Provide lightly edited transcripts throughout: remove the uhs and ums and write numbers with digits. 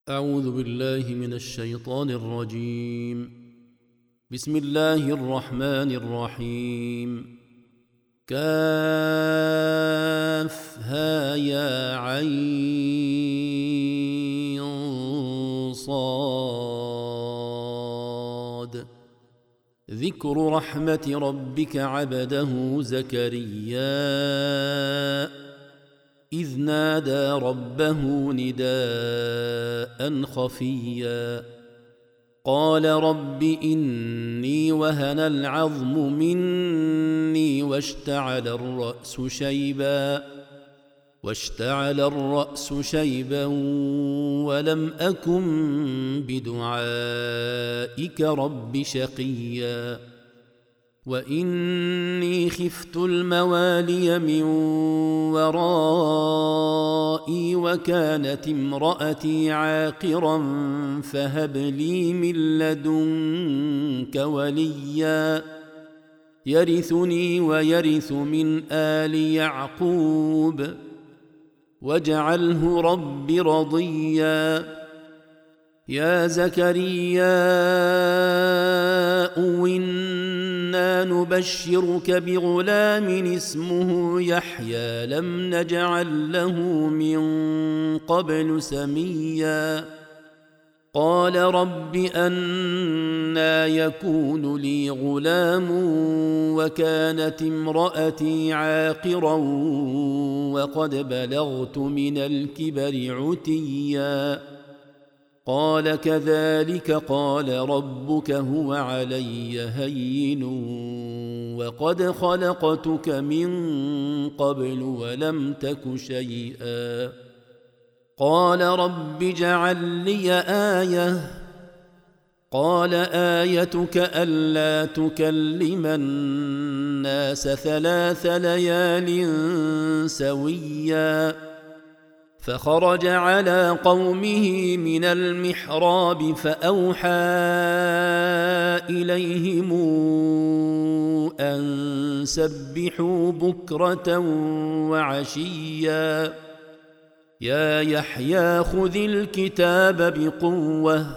أعوذ بالله من الشيطان الرجيم. بسم الله الرحمن الرحيم. كافها يا عين صاد. ذكر رحمة ربك عبده زكريا إذ نادى ربه نداء خفيا قال رب إني وهن العظم مني واشتعل الرأس شيبا ولم أكن بدعائك رب شقيا وإني خفت الموالي من ورائي وكانت امرأتي عاقرا فهب لي من لدنك وليا يرثني ويرث من آل يعقوب واجعله رب رضيا. يا زكريا إنا نبشرك بغلام اسمه يحيى لم نجعل له من قبل سميا قال رب أنى يكون لي غلام وكانت امرأتي عاقرا وقد بلغت من الكبر عتيا قال كذلك قال ربك هو علي هين وقد خلقتك من قبل ولم تك شيئا قال رب اجعل لي آية قال آيتك ألا تكلم الناس 3 ليال سويا فخرج على قومه من المحراب فأوحى إليهم أن سبحوا بكرة وعشيا يا يحيى خذ الكتاب بقوة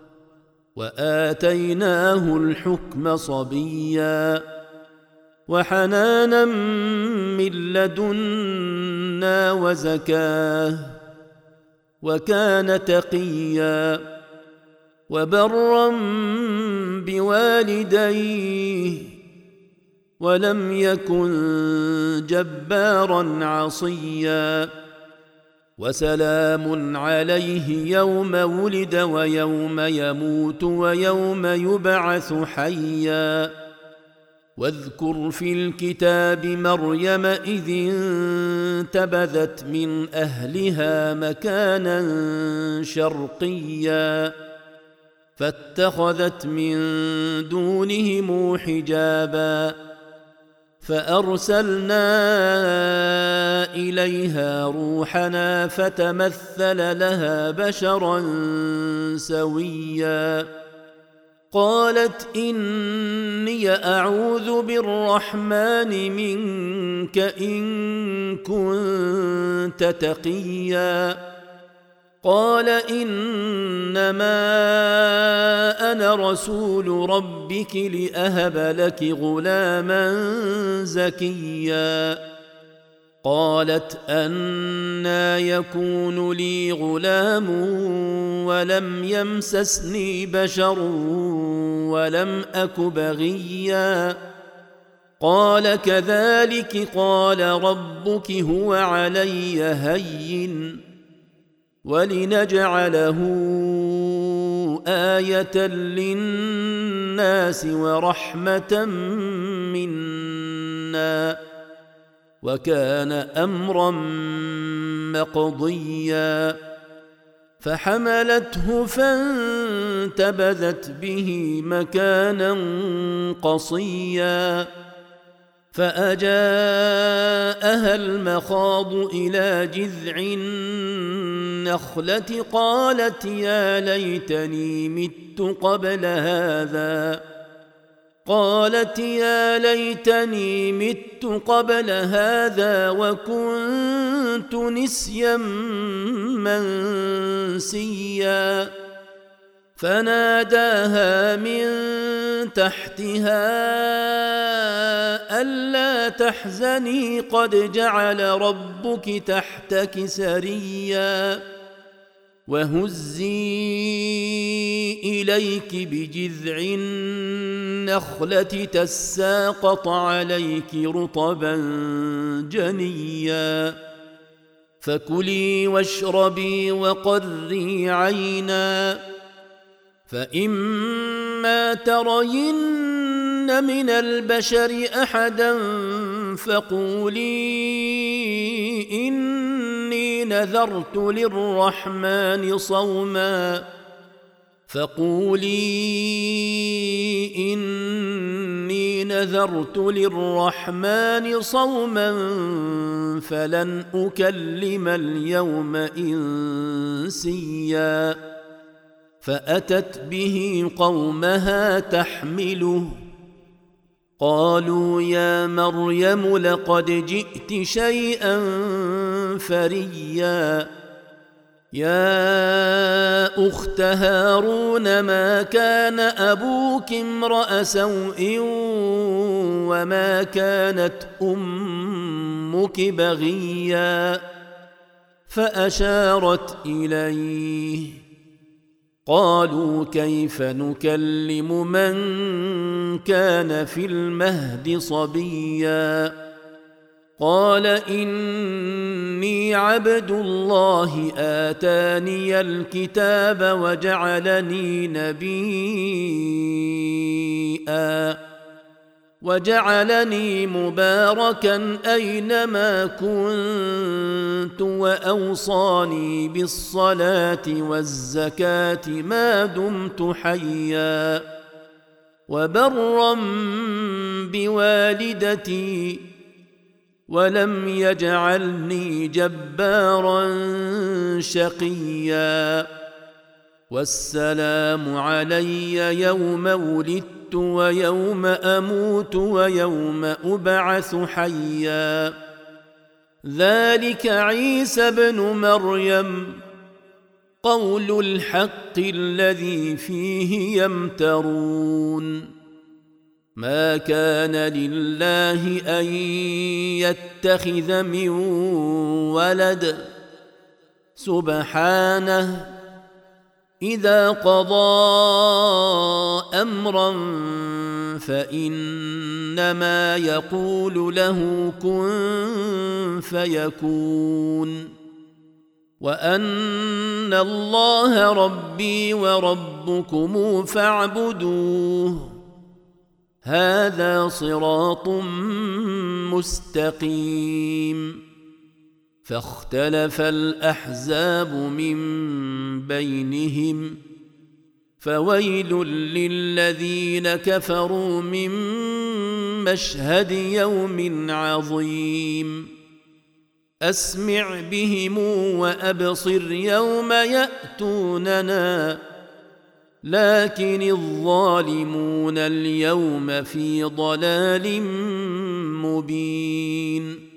وآتيناه الحكم صبيا وحنانا من لدنا وزكاه وكان تقيا وبرا بوالديه ولم يكن جبارا عصيا وسلام عليه يوم ولد ويوم يموت ويوم يبعث حيا واذكر في الكتاب مريم إذ انتبذت من أهلها مكانا شرقيا فاتخذت من دونهم حجابا فأرسلنا إليها روحنا فتمثل لها بشرا سويا قالت إني أعوذ بالرحمن منك إن كنت تقيا قال إنما أنا رسول ربك لأهب لك غلاما زكيا قالت أنى يكون لي غلام ولم يمسسني بشر ولم أك بغيا قال كذلك قال ربك هو علي هين ولنجعله آية للناس ورحمة منا وكان أمرا مقضيا فحملته فانتبذت به مكانا قصيا فأجاءها المخاض إلى جذع النخلة قالت يا ليتني مت قبل هذا قالت يا ليتني مت قبل هذا وكنت نسيا منسيا فناداها من تحتها ألا تحزني قد جعل ربك تحتك سريا وهزي إليك بجذع النخلة تساقط عليك رطبا جنيا فكلي واشربي وقري عينا فإما ترين من البشر أحدا فقولي إني نذرت للرحمن صوما فلن أكلم اليوم إنسيا فأتت به قومها تحمله قالوا يا مريم لقد جئت شيئا فريا يا أخت هارون ما كان أبوك امرأ سوء وما كانت أمك بغيا فأشارت إليه قالوا كيف نكلم من كان في المهد صبيا قال إني عبد الله آتاني الكتاب وجعلني مباركا أينما كنت وأوصاني بالصلاة والزكاة ما دمت حيا وبرا بوالدتي ولم يجعلني جبارا شقيا والسلام علي يوم ولدت ويوم أموت ويوم أبعث حيا ذلك عيسى بن مريم قول الحق الذي فيه يمترون ما كان لله أن يتخذ من ولد سبحانه إذا قضى أمرا فإنما يقول له كن فيكون وأن الله ربي وربكم فاعبدوه هذا صراط مستقيم فاختلف الأحزاب من بينهم فويل للذين كفروا من مشهد يوم عظيم أسمع بهم وأبصر يوم يأتوننا لكن الظالمون اليوم في ضلال مبين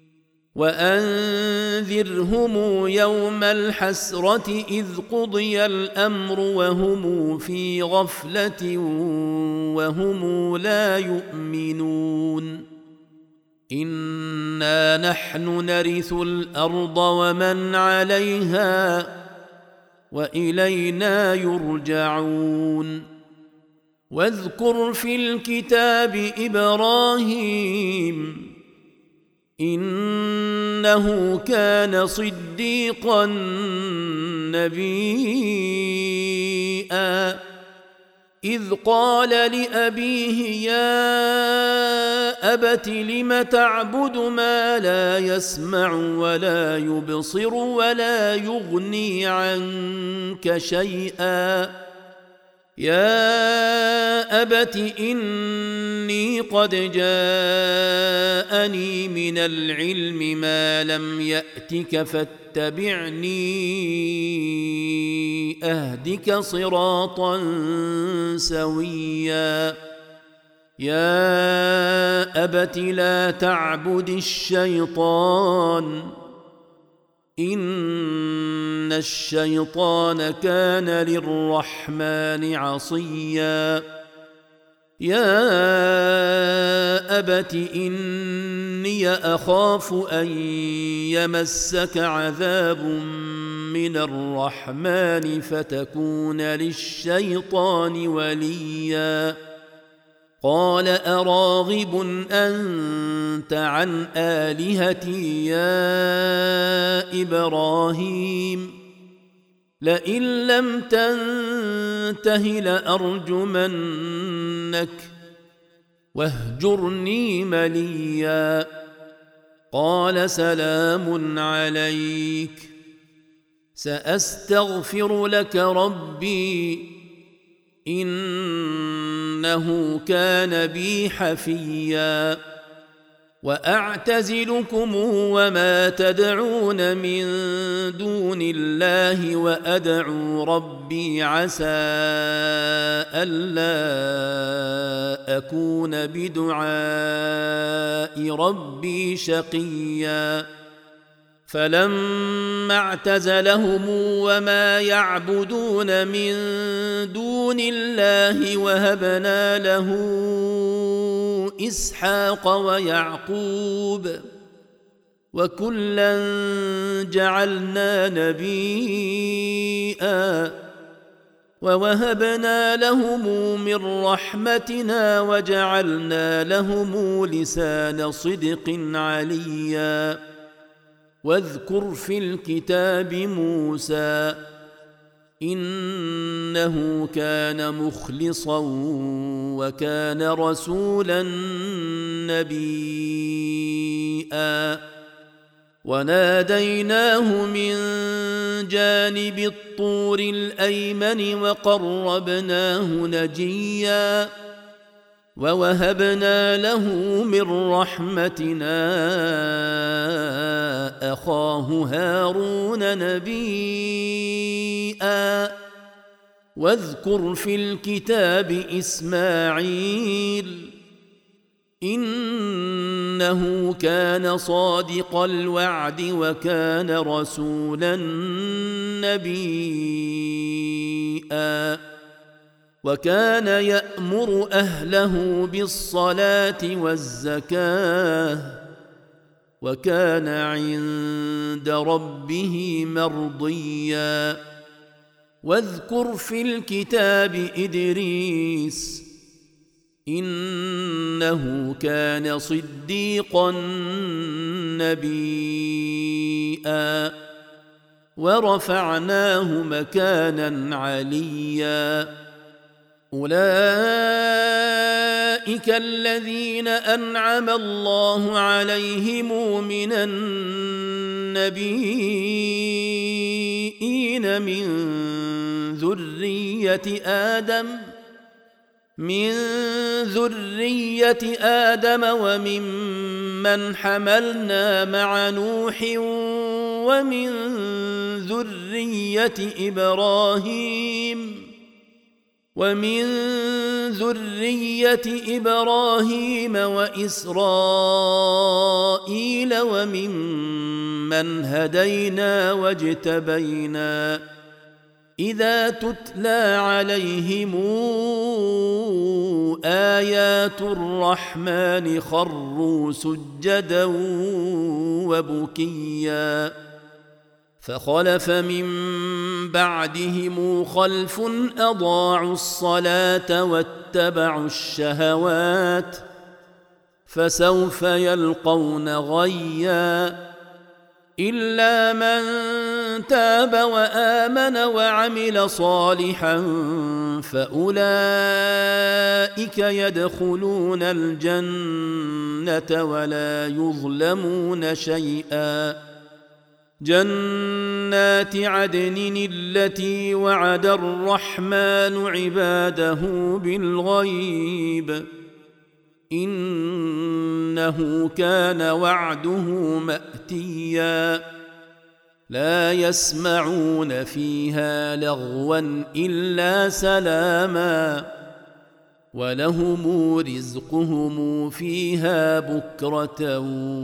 وأنذرهم يوم الحسرة إذ قضي الأمر وهم في غفلة وهم لا يؤمنون إنا نحن نرث الأرض ومن عليها وإلينا يرجعون واذكر في الكتاب إبراهيم إنه كان صديقا نبيا إذ قال لأبيه يا أبت لم تعبد ما لا يسمع ولا يبصر ولا يغني عنك شيئا يا أبت إني قد جاءني من العلم ما لم يأتك فاتبعني أهدك صراطا سويا يا أبت لا تعبد الشيطان إن الشيطان كان للرحمن عصيا يا أبت إني أخاف أن يمسك عذاب من الرحمن فتكون للشيطان وليا قال أراغب أنت عن آلهتي يا إبراهيم لئن لم تنته لأرجمنك واهجرني مليا قال سلام عليك سأستغفر لك ربي إنه كان بي حفيا وأعتزلكم وما تدعون من دون الله وأدعو ربي عسى ألا أكون بدعاء ربي شقيا فلما اعتزلهم وما يعبدون من دون الله وهبنا له إسحاق ويعقوب وكلا جعلنا نبيا ووهبنا لهم من رحمتنا وجعلنا لهم لسان صدق عليا واذكر في الكتاب موسى إنه كان مخلصا وكان رسولا نبيا وناديناه من جانب الطور الأيمن وقربناه نجيا ووهبنا له من رحمتنا أخاه هارون نبيا واذكر في الكتاب إسماعيل إنه كان صادق الوعد وكان رسولا نبيا وكان يأمر أهله بالصلاة والزكاة وكان عند ربه مرضيا واذكر في الكتاب إدريس إنه كان صديقا نبيا ورفعناه مكانا عليا أولئك الذين أنعم الله عليهم من النبيين من ذرية آدم وممن حملنا مع نوح ومن ذرية إبراهيم وإسرائيل وممن هدينا واجتبينا إذا تتلى عليهم آيات الرحمن خروا سجدا وبكيا فخلف من بعدهم خلف أضاعوا الصلاة واتبعوا الشهوات فسوف يلقون غيا إلا من تاب وآمن وعمل صالحا فأولئك يدخلون الجنة ولا يظلمون شيئا جنات عدن التي وعد الرحمن عباده بالغيب إنه كان وعده مأتيا لا يسمعون فيها لغوا إلا سلاما ولهم رزقهم فيها بكرة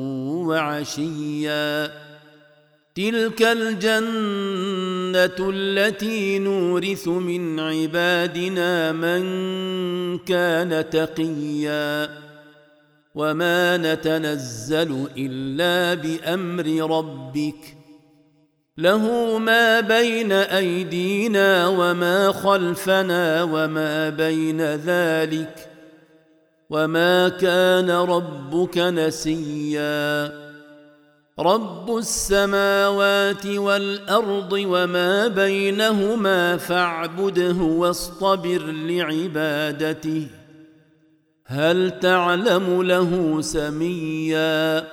وعشيا تلك الجنة التي نورث من عبادنا من كان تقيا وما نتنزل إلا بأمر ربك له ما بين أيدينا وما خلفنا وما بين ذلك وما كان ربك نسيا رب السماوات والأرض وما بينهما فاعبده واصطبر لعبادته هل تعلم له سميا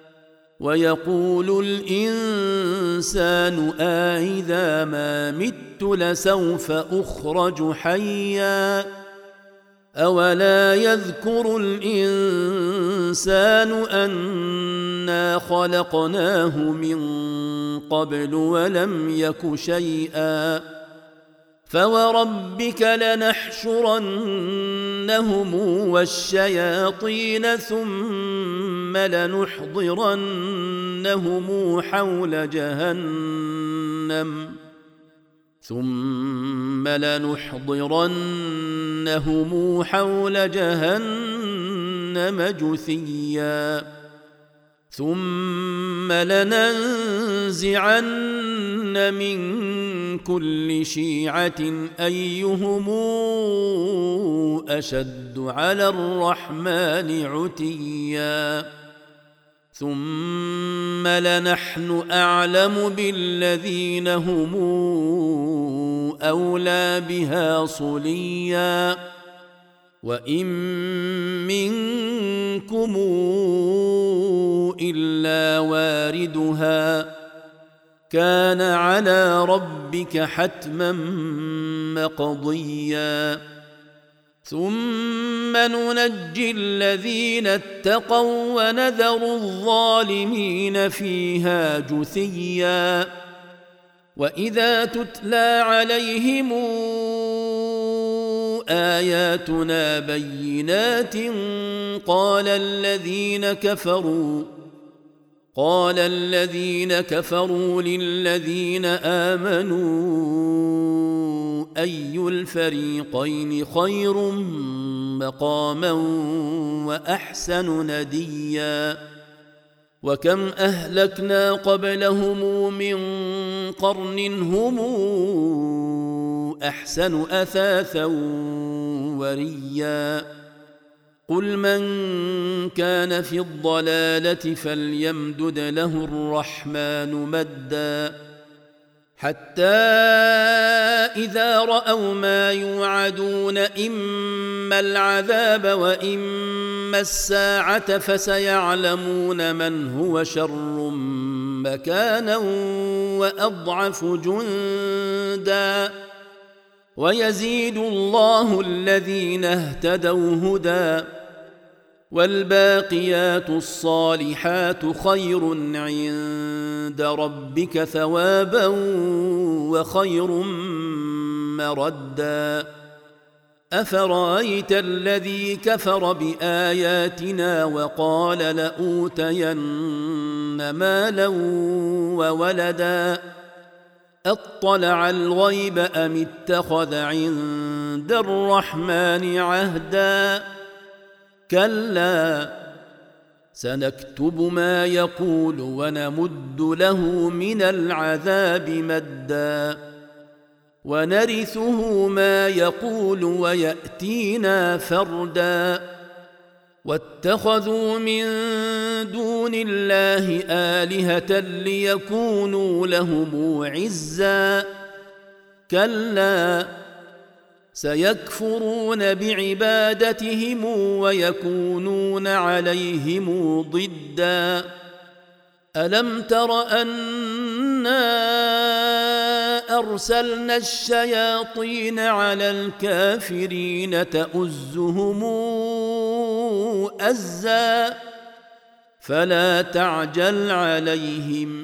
ويقول الإنسان أإذا ما مت لسوف أخرج حيا أولا يذكر الإنسان أنا خلقناه من قبل ولم يك شيئا فوربك لنحشرنهم والشياطين ثم لنحضرنهم حول جهنم جثيا ثم لننزعن من كل شيعة أيهم أشد على الرحمن عتيا ثم لنحن أعلم بالذين هم أولى بها صليا وإن منكم إلا واردها كان على ربك حتما مقضيا ثم ننجي الذين اتقوا ونذر الظالمين فيها جثيا وإذا تتلى عليهم آياتنا بينات قال الذين كفروا للذين آمنوا أي الفريقين خير مقاما وأحسن نديا وكم أهلكنا قبلهم من قرن هم أحسن أثاثا وريا قل من كان في الضلالة فليمدد له الرحمن مدا حتى إذا رأوا ما يوعدون إما العذاب وإما الساعة فسيعلمون من هو شر مكانا وأضعف جندا ويزيد الله الذين اهتدوا هدى والباقيات الصالحات خير عند ربك ثوابا وخير مردا أفرأيت الذي كفر بآياتنا وقال لأوتين مالا وولدا أطلع الغيب أم اتخذ عند الرحمن عهدا كلا سنكتب ما يقول ونمد له من العذاب مدا ونرثه ما يقول ويأتينا فردا واتخذوا من دون الله آلهة ليكونوا لهم عزا كلا سيكفرون بعبادتهم ويكونون عليهم ضدا ألم تر أنا أرسلنا الشياطين على الكافرين تؤزهم أزا فلا تعجل عليهم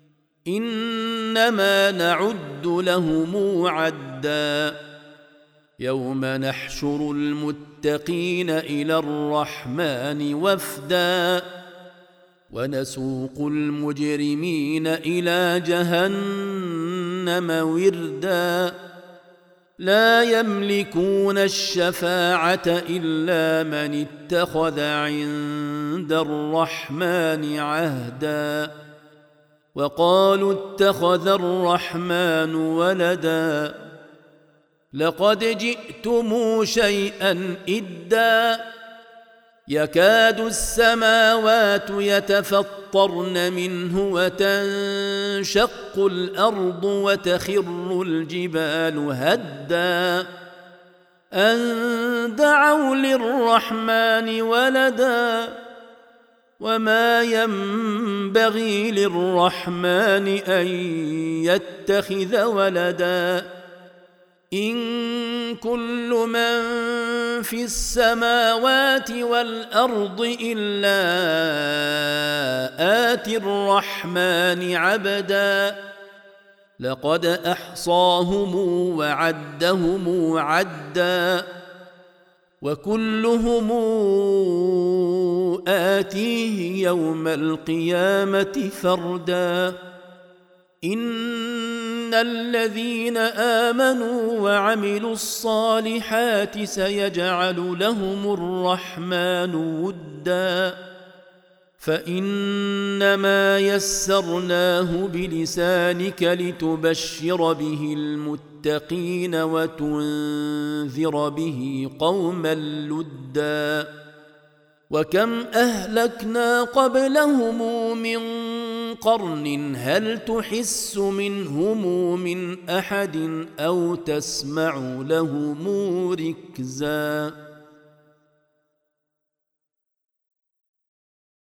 إنما نعد لهم عدا يوم نحشر المتقين إلى الرحمن وفدا ونسوق المجرمين إلى جهنم وردا لا يملكون الشفاعة إلا من اتخذ عند الرحمن عهدا وقالوا اتخذ الرحمن ولدا لقد جئتم شيئا إدا يكاد السماوات يتفطرن منه وتنشق الأرض وتخر الجبال هدا أن دعوا للرحمن ولدا وما ينبغي للرحمن أن يتخذ ولدا إن كل من في السماوات والأرض إلا آتي الرحمن عبدا لقد أحصاهم وعدهم عدا وكلهم آتيه يوم القيامة فردا إن الذين آمنوا وعملوا الصالحات سيجعل لهم الرحمن ودا فإنما يسرناه بلسانك لتبشر به المتقين وتنذر به قوما لدا وكم أهلكنا قبلهم من قرن هل تحس منهم من أحد أو تسمع لهم ركزا